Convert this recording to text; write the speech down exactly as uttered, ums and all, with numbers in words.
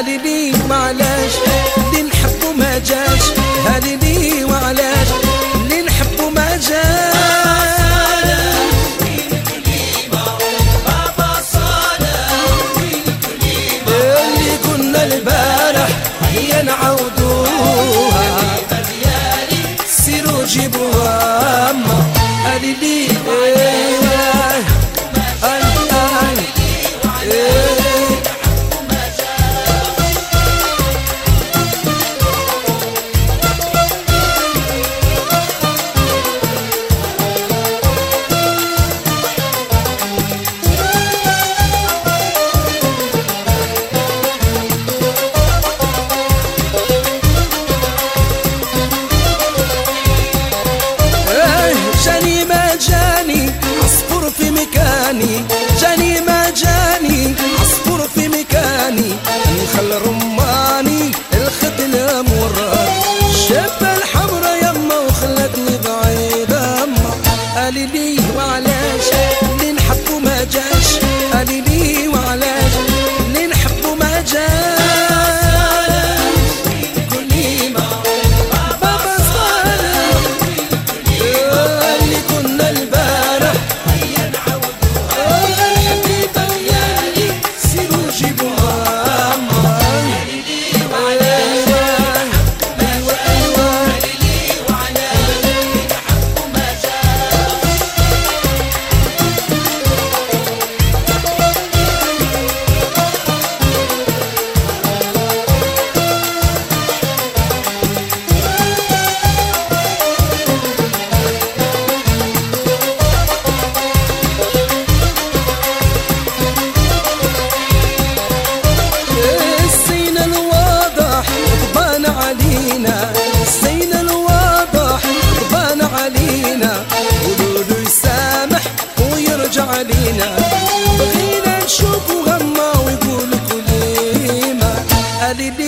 هالي لي وعلاش اللي نحبه ما جاش، هالي لي وعلاش اللي نحبه ما جاش. اللي كنا البارح هيا نعاودوها، سيروا جيبوها أما هالي لي جاني ما جاني عصفور في مكاني، نخل رماني الخدل مراد الشابة الحمرا يما وخلتني بعيدة أما قالي لي وعلاش اللي نحبه ما جاش، قالي لي وعلاش اللي نحبه ما جاش. علينا بغينا نشوفوا غما ويقول كلمة قالي لي